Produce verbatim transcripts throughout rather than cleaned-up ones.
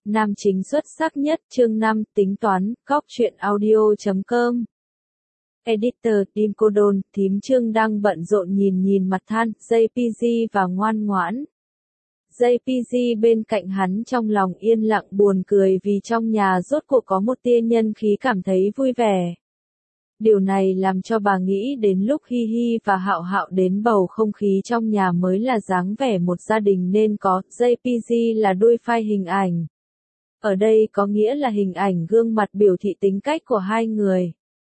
Nam chính xuất sắc nhất, chương năm, tính toán, góc truyện audio chấm com. Editor, Tim Cô Đôn, thím Trương đang bận rộn nhìn nhìn mặt than, jê pê giê và ngoan ngoãn. jê pê giê bên cạnh hắn trong lòng yên lặng buồn cười vì trong nhà rốt cuộc có một tia nhân khí cảm thấy vui vẻ. Điều này làm cho bà nghĩ đến lúc Hi Hi và Hạo Hạo đến bầu không khí trong nhà mới là dáng vẻ một gia đình nên có, jê pê giê là đuôi file hình ảnh. Ở đây có nghĩa là hình ảnh gương mặt biểu thị tính cách của hai người.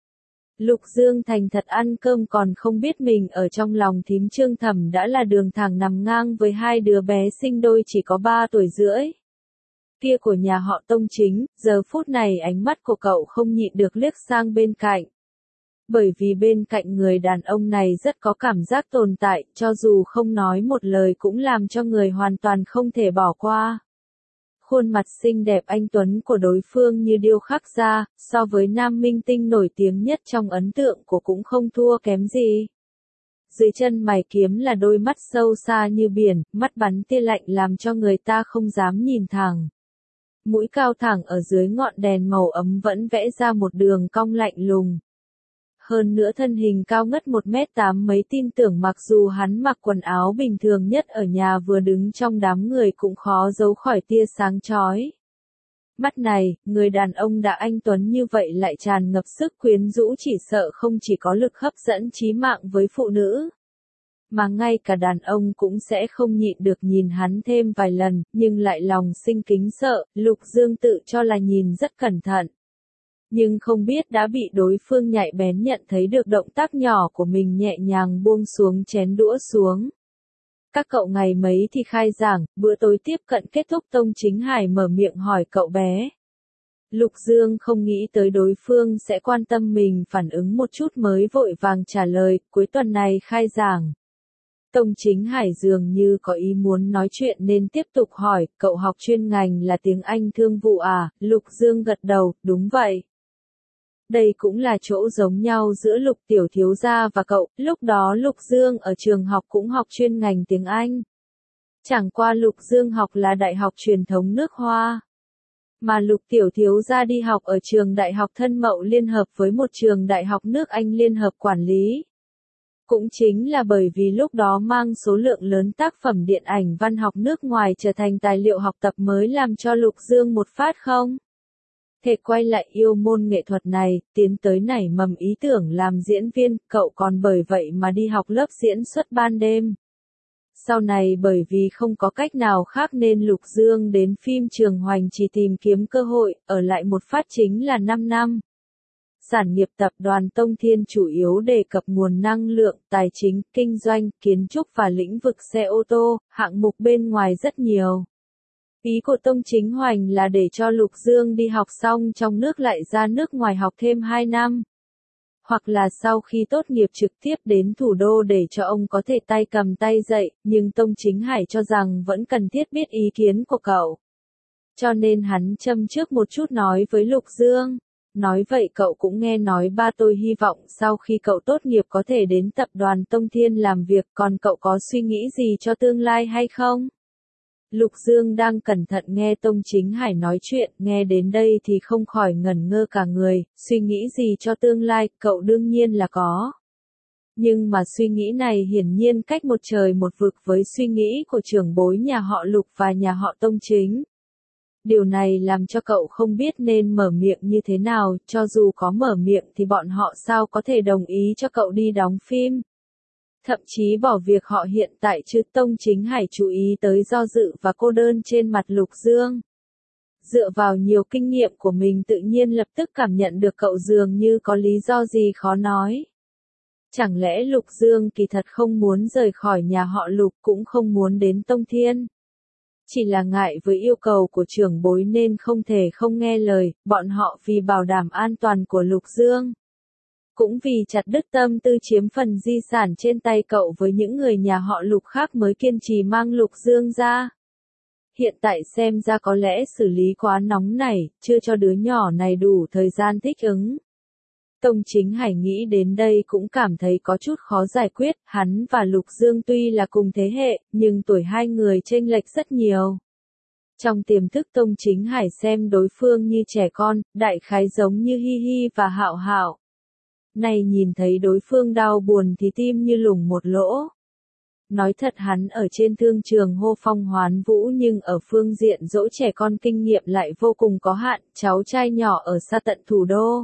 Lục Dương thành thật ăn cơm còn không biết mình ở trong lòng thím Trương Thẩm đã là đường thẳng nằm ngang với hai đứa bé sinh đôi chỉ có ba tuổi rưỡi. Kia của nhà họ Tông Chính, giờ phút này ánh mắt của cậu không nhịn được liếc sang bên cạnh. Bởi vì bên cạnh người đàn ông này rất có cảm giác tồn tại, cho dù không nói một lời cũng làm cho người hoàn toàn không thể bỏ qua. Khuôn mặt xinh đẹp anh tuấn của đối phương như điêu khắc ra, so với nam minh tinh nổi tiếng nhất trong ấn tượng của cũng không thua kém gì. Dưới chân mày kiếm là đôi mắt sâu xa như biển, mắt bắn tia lạnh làm cho người ta không dám nhìn thẳng. Mũi cao thẳng ở dưới ngọn đèn màu ấm vẫn vẽ ra một đường cong lạnh lùng. Hơn nữa thân hình cao ngất một mét tám mấy tin tưởng mặc dù hắn mặc quần áo bình thường nhất ở nhà vừa đứng trong đám người cũng khó giấu khỏi tia sáng chói. Mắt này, người đàn ông đã anh tuấn như vậy lại tràn ngập sức quyến rũ chỉ sợ không chỉ có lực hấp dẫn chí mạng với phụ nữ. Mà ngay cả đàn ông cũng sẽ không nhịn được nhìn hắn thêm vài lần, nhưng lại lòng sinh kính sợ, Lục Dương tự cho là nhìn rất cẩn thận. Nhưng không biết đã bị đối phương nhạy bén nhận thấy được động tác nhỏ của mình nhẹ nhàng buông xuống chén đũa xuống. Các cậu ngày mấy thì khai giảng, bữa tối tiếp cận kết thúc Tông Chính Hải mở miệng hỏi cậu bé. Lục Dương không nghĩ tới đối phương sẽ quan tâm mình phản ứng một chút mới vội vàng trả lời, cuối tuần này khai giảng. Tông Chính Hải dường như có ý muốn nói chuyện nên tiếp tục hỏi, cậu học chuyên ngành là tiếng Anh thương vụ à, Lục Dương gật đầu, đúng vậy. Đây cũng là chỗ giống nhau giữa Lục tiểu thiếu gia và cậu, lúc đó Lục Dương ở trường học cũng học chuyên ngành tiếng Anh. Chẳng qua Lục Dương học là đại học truyền thống nước Hoa. Mà Lục tiểu thiếu gia đi học ở trường đại học Thân Mậu liên hợp với một trường đại học nước Anh liên hợp quản lý. Cũng chính là bởi vì lúc đó mang số lượng lớn tác phẩm điện ảnh văn học nước ngoài trở thành tài liệu học tập mới làm cho Lục Dương một phát không thể quay lại yêu môn nghệ thuật này, tiến tới nảy mầm ý tưởng làm diễn viên, cậu còn bởi vậy mà đi học lớp diễn xuất ban đêm. Sau này bởi vì không có cách nào khác nên Lục Dương đến phim trường Hoành chỉ tìm kiếm cơ hội, ở lại một phát chính là năm năm. Sản nghiệp tập đoàn Tông Thiên chủ yếu đề cập nguồn năng lượng, tài chính, kinh doanh, kiến trúc và lĩnh vực xe ô tô, hạng mục bên ngoài rất nhiều. Ý của Tông Chính Hoành là để cho Lục Dương đi học xong trong nước lại ra nước ngoài học thêm hai năm. Hoặc là sau khi tốt nghiệp trực tiếp đến thủ đô để cho ông có thể tay cầm tay dạy, nhưng Tông Chính Hải cho rằng vẫn cần thiết biết ý kiến của cậu. Cho nên hắn châm trước một chút nói với Lục Dương. Nói vậy cậu cũng nghe nói ba tôi hy vọng sau khi cậu tốt nghiệp có thể đến tập đoàn Tông Thiên làm việc, còn cậu có suy nghĩ gì cho tương lai hay không? Lục Dương đang cẩn thận nghe Tông Chính Hải nói chuyện, nghe đến đây thì không khỏi ngẩn ngơ cả người, suy nghĩ gì cho tương lai, cậu đương nhiên là có. Nhưng mà suy nghĩ này hiển nhiên cách một trời một vực với suy nghĩ của trưởng bối nhà họ Lục và nhà họ Tông Chính. Điều này làm cho cậu không biết nên mở miệng như thế nào, cho dù có mở miệng thì bọn họ sao có thể đồng ý cho cậu đi đóng phim. Thậm chí bỏ việc họ hiện tại chứ Tông Chính Hải chú ý tới do dự và cô đơn trên mặt Lục Dương. Dựa vào nhiều kinh nghiệm của mình tự nhiên lập tức cảm nhận được cậu dường như có lý do gì khó nói. Chẳng lẽ Lục Dương kỳ thật không muốn rời khỏi nhà họ Lục cũng không muốn đến Tông Thiên? Chỉ là ngại với yêu cầu của trưởng bối nên không thể không nghe lời, bọn họ vì bảo đảm an toàn của Lục Dương. Cũng vì chặt đứt tâm tư chiếm phần di sản trên tay cậu với những người nhà họ Lục khác mới kiên trì mang Lục Dương ra. Hiện tại xem ra có lẽ xử lý quá nóng nảy, chưa cho đứa nhỏ này đủ thời gian thích ứng. Tông Chính Hải nghĩ đến đây cũng cảm thấy có chút khó giải quyết, hắn và Lục Dương tuy là cùng thế hệ, nhưng tuổi hai người chênh lệch rất nhiều. Trong tiềm thức Tông Chính Hải xem đối phương như trẻ con, đại khái giống như Hi Hi và Hạo Hạo. Này nhìn thấy đối phương đau buồn thì tim như lủng một lỗ. Nói thật hắn ở trên thương trường hô phong hoán vũ nhưng ở phương diện dỗ trẻ con kinh nghiệm lại vô cùng có hạn, cháu trai nhỏ ở xa tận thủ đô.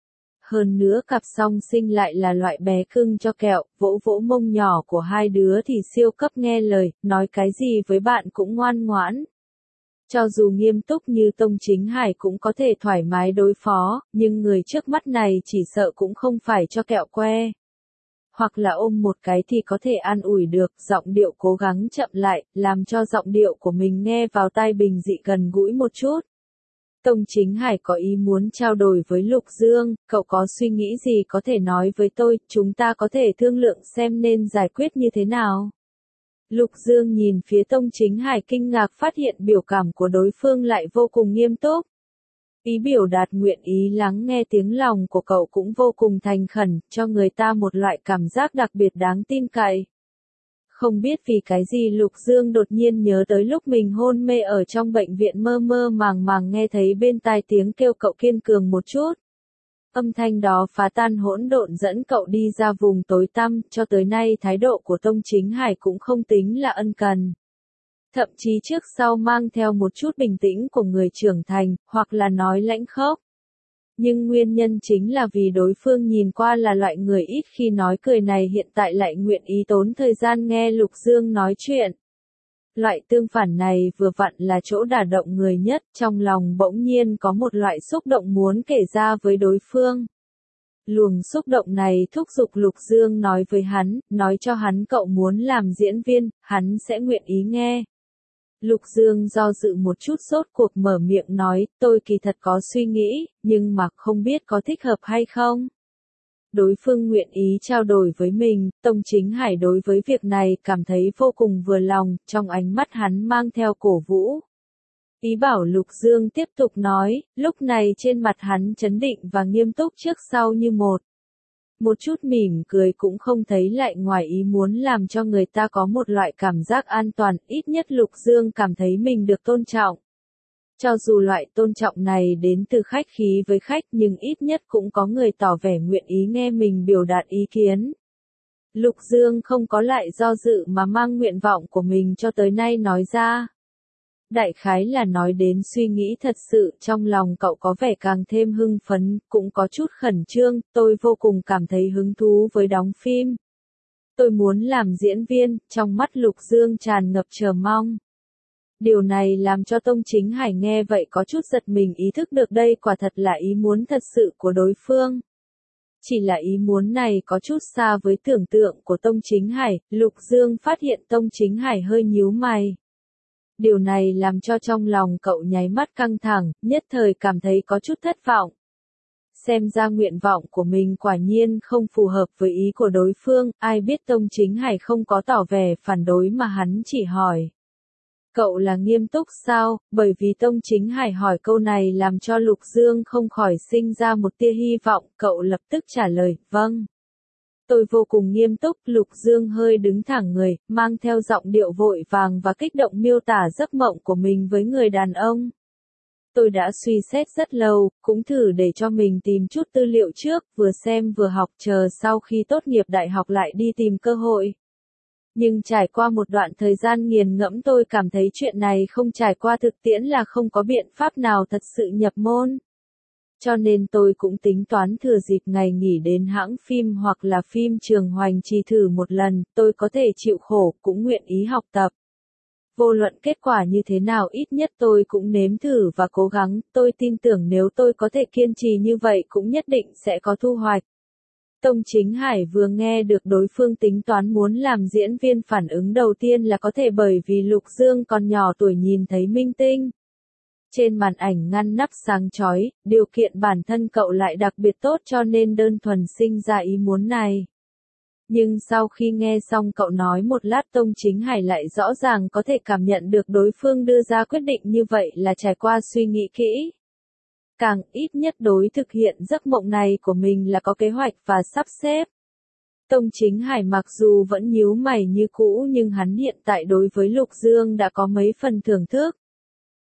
Hơn nữa cặp song sinh lại là loại bé cưng cho kẹo, vỗ vỗ mông nhỏ của hai đứa thì siêu cấp nghe lời, nói cái gì với bạn cũng ngoan ngoãn. Cho dù nghiêm túc như Tông Chính Hải cũng có thể thoải mái đối phó, nhưng người trước mắt này chỉ sợ cũng không phải cho kẹo que. Hoặc là ôm một cái thì có thể an ủi được, giọng điệu cố gắng chậm lại, làm cho giọng điệu của mình nghe vào tai bình dị gần gũi một chút. Tông Chính Hải có ý muốn trao đổi với Lục Dương, cậu có suy nghĩ gì có thể nói với tôi, chúng ta có thể thương lượng xem nên giải quyết như thế nào. Lục Dương nhìn phía Tông Chính Hải kinh ngạc phát hiện biểu cảm của đối phương lại vô cùng nghiêm túc. Ý biểu đạt nguyện ý lắng nghe tiếng lòng của cậu cũng vô cùng thành khẩn, cho người ta một loại cảm giác đặc biệt đáng tin cậy. Không biết vì cái gì Lục Dương đột nhiên nhớ tới lúc mình hôn mê ở trong bệnh viện mơ mơ màng màng nghe thấy bên tai tiếng kêu cậu kiên cường một chút. Âm thanh đó phá tan hỗn độn dẫn cậu đi ra vùng tối tăm, cho tới nay thái độ của Tông Chính Hải cũng không tính là ân cần. Thậm chí trước sau mang theo một chút bình tĩnh của người trưởng thành, hoặc là nói lãnh khốc. Nhưng nguyên nhân chính là vì đối phương nhìn qua là loại người ít khi nói cười này hiện tại lại nguyện ý tốn thời gian nghe Lục Dương nói chuyện. Loại tương phản này vừa vặn là chỗ đả động người nhất, trong lòng bỗng nhiên có một loại xúc động muốn kể ra với đối phương. Luồng xúc động này thúc giục Lục Dương nói với hắn, nói cho hắn cậu muốn làm diễn viên, hắn sẽ nguyện ý nghe. Lục Dương do dự một chút sốt cuộc mở miệng nói, tôi kỳ thật có suy nghĩ, nhưng mà không biết có thích hợp hay không. Đối phương nguyện ý trao đổi với mình, Tông Chính Hải đối với việc này cảm thấy vô cùng vừa lòng, trong ánh mắt hắn mang theo cổ vũ. Ý bảo Lục Dương tiếp tục nói, lúc này trên mặt hắn trấn định và nghiêm túc trước sau như một. Một chút mỉm cười cũng không thấy lại ngoài ý muốn làm cho người ta có một loại cảm giác an toàn, ít nhất Lục Dương cảm thấy mình được tôn trọng. Cho dù loại tôn trọng này đến từ khách khí với khách nhưng ít nhất cũng có người tỏ vẻ nguyện ý nghe mình biểu đạt ý kiến. Lục Dương không có lại do dự mà mang nguyện vọng của mình cho tới nay nói ra. Đại khái là nói đến suy nghĩ thật sự, trong lòng cậu có vẻ càng thêm hưng phấn, cũng có chút khẩn trương, tôi vô cùng cảm thấy hứng thú với đóng phim. Tôi muốn làm diễn viên, trong mắt Lục Dương tràn ngập chờ mong. Điều này làm cho Tông Chính Hải nghe vậy có chút giật mình ý thức được đây quả thật là ý muốn thật sự của đối phương. Chỉ là ý muốn này có chút xa với tưởng tượng của Tông Chính Hải, Lục Dương phát hiện Tông Chính Hải hơi nhíu mày. Điều này làm cho trong lòng cậu nháy mắt căng thẳng, nhất thời cảm thấy có chút thất vọng. Xem ra nguyện vọng của mình quả nhiên không phù hợp với ý của đối phương, ai biết Tông Chính Hải không có tỏ vẻ phản đối mà hắn chỉ hỏi. Cậu là nghiêm túc sao? Bởi vì Tông Chính Hải hỏi câu này làm cho Lục Dương không khỏi sinh ra một tia hy vọng, cậu lập tức trả lời, vâng. Tôi vô cùng nghiêm túc, Lục Dương hơi đứng thẳng người, mang theo giọng điệu vội vàng và kích động miêu tả giấc mộng của mình với người đàn ông. Tôi đã suy xét rất lâu, cũng thử để cho mình tìm chút tư liệu trước, vừa xem vừa học chờ sau khi tốt nghiệp đại học lại đi tìm cơ hội. Nhưng trải qua một đoạn thời gian nghiền ngẫm tôi cảm thấy chuyện này không trải qua thực tiễn là không có biện pháp nào thật sự nhập môn. Cho nên tôi cũng tính toán thừa dịp ngày nghỉ đến hãng phim hoặc là phim trường hoành trì thử một lần, tôi có thể chịu khổ, cũng nguyện ý học tập. Vô luận kết quả như thế nào ít nhất tôi cũng nếm thử và cố gắng, tôi tin tưởng nếu tôi có thể kiên trì như vậy cũng nhất định sẽ có thu hoạch. Tông Chính Hải vừa nghe được đối phương tính toán muốn làm diễn viên phản ứng đầu tiên là có thể bởi vì Lục Dương còn nhỏ tuổi nhìn thấy minh tinh. Trên màn ảnh ngăn nắp sáng chói, điều kiện bản thân cậu lại đặc biệt tốt cho nên đơn thuần sinh ra ý muốn này. Nhưng sau khi nghe xong cậu nói một lát Tông Chính Hải lại rõ ràng có thể cảm nhận được đối phương đưa ra quyết định như vậy là trải qua suy nghĩ kỹ. Càng ít nhất đối thực hiện giấc mộng này của mình là có kế hoạch và sắp xếp. Tông Chính Hải mặc dù vẫn nhíu mày như cũ nhưng hắn hiện tại đối với Lục Dương đã có mấy phần thưởng thức.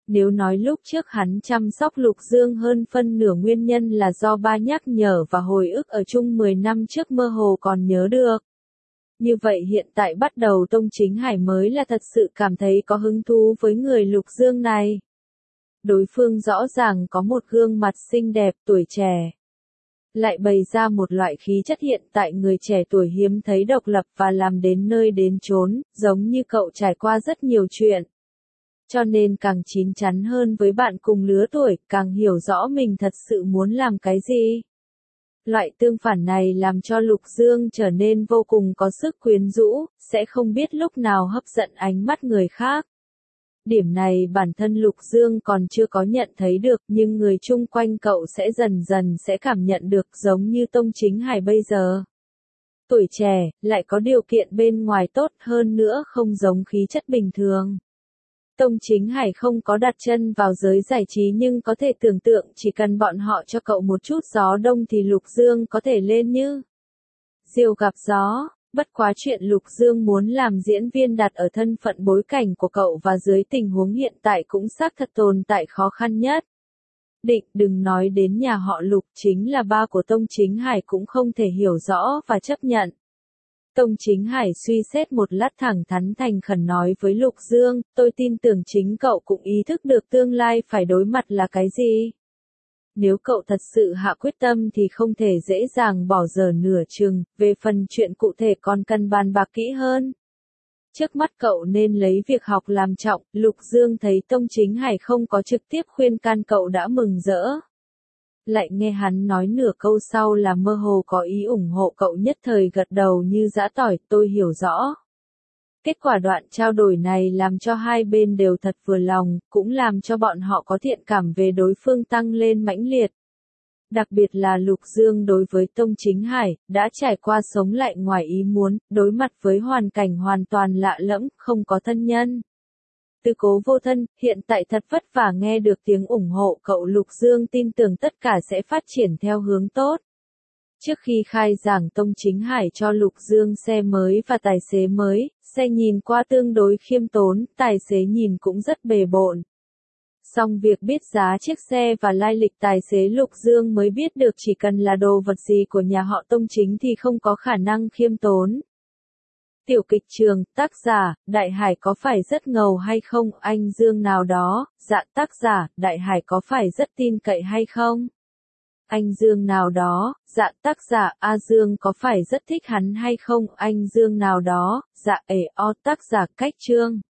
Nếu nói lúc trước hắn chăm sóc Lục Dương hơn phân nửa nguyên nhân là do ba nhắc nhở và hồi ức ở chung mười năm trước mơ hồ còn nhớ được. Như vậy hiện tại bắt đầu Tông Chính Hải mới là thật sự cảm thấy có hứng thú với người Lục Dương này. Đối phương rõ ràng có một gương mặt xinh đẹp, tuổi trẻ. Lại bày ra một loại khí chất hiện tại người trẻ tuổi hiếm thấy, độc lập và làm đến nơi đến chốn, giống như cậu trải qua rất nhiều chuyện. Cho nên càng chín chắn hơn với bạn cùng lứa tuổi, càng hiểu rõ mình thật sự muốn làm cái gì. Loại tương phản này làm cho Lục Dương trở nên vô cùng có sức quyến rũ, sẽ không biết lúc nào hấp dẫn ánh mắt người khác. Điểm này bản thân Lục Dương còn chưa có nhận thấy được, nhưng người chung quanh cậu sẽ dần dần sẽ cảm nhận được, giống như Tông Chính Hải bây giờ. Tuổi trẻ, lại có điều kiện bên ngoài tốt hơn nữa, không giống khí chất bình thường. Tông Chính Hải không có đặt chân vào giới giải trí nhưng có thể tưởng tượng chỉ cần bọn họ cho cậu một chút gió đông thì Lục Dương có thể lên như diều gặp gió. Bất quá chuyện Lục Dương muốn làm diễn viên đặt ở thân phận bối cảnh của cậu và dưới tình huống hiện tại cũng xác thật tồn tại khó khăn nhất. Định đừng nói đến nhà họ Lục, chính là ba của Tông Chính Hải cũng không thể hiểu rõ và chấp nhận. Tông Chính Hải suy xét một lát thẳng thắn thành khẩn nói với Lục Dương, tôi tin tưởng chính cậu cũng ý thức được tương lai phải đối mặt là cái gì. Nếu cậu thật sự hạ quyết tâm thì không thể dễ dàng bỏ dở nửa chừng, về phần chuyện cụ thể còn cần bàn bạc kỹ hơn. Trước mắt cậu nên lấy việc học làm trọng, Lục Dương thấy Tông Chính Hải không có trực tiếp khuyên can cậu đã mừng rỡ. Lại nghe hắn nói nửa câu sau là mơ hồ có ý ủng hộ, cậu nhất thời gật đầu như giã tỏi, tôi hiểu rõ. Kết quả đoạn trao đổi này làm cho hai bên đều thật vừa lòng, cũng làm cho bọn họ có thiện cảm về đối phương tăng lên mãnh liệt. Đặc biệt là Lục Dương đối với Tông Chính Hải, đã trải qua sống lại ngoài ý muốn, đối mặt với hoàn cảnh hoàn toàn lạ lẫm, không có thân nhân. Tư cố vô thân, hiện tại thật vất vả nghe được tiếng ủng hộ, cậu Lục Dương tin tưởng tất cả sẽ phát triển theo hướng tốt. Trước khi khai giảng Tông Chính Hải cho Lục Dương xe mới và tài xế mới, xe nhìn qua tương đối khiêm tốn, tài xế nhìn cũng rất bề bộn. Song việc biết giá chiếc xe và lai lịch tài xế Lục Dương mới biết được chỉ cần là đồ vật gì của nhà họ Tông Chính thì không có khả năng khiêm tốn. Tiểu kịch trường, tác giả, Đại Hải có phải rất ngầu hay không? Anh Dương nào đó, dạ tác giả, Đại Hải có phải rất tin cậy hay không? Anh Dương nào đó, dạ tác giả, A Dương có phải rất thích hắn hay không? Anh Dương nào đó, dạ ể o tác giả cách chương.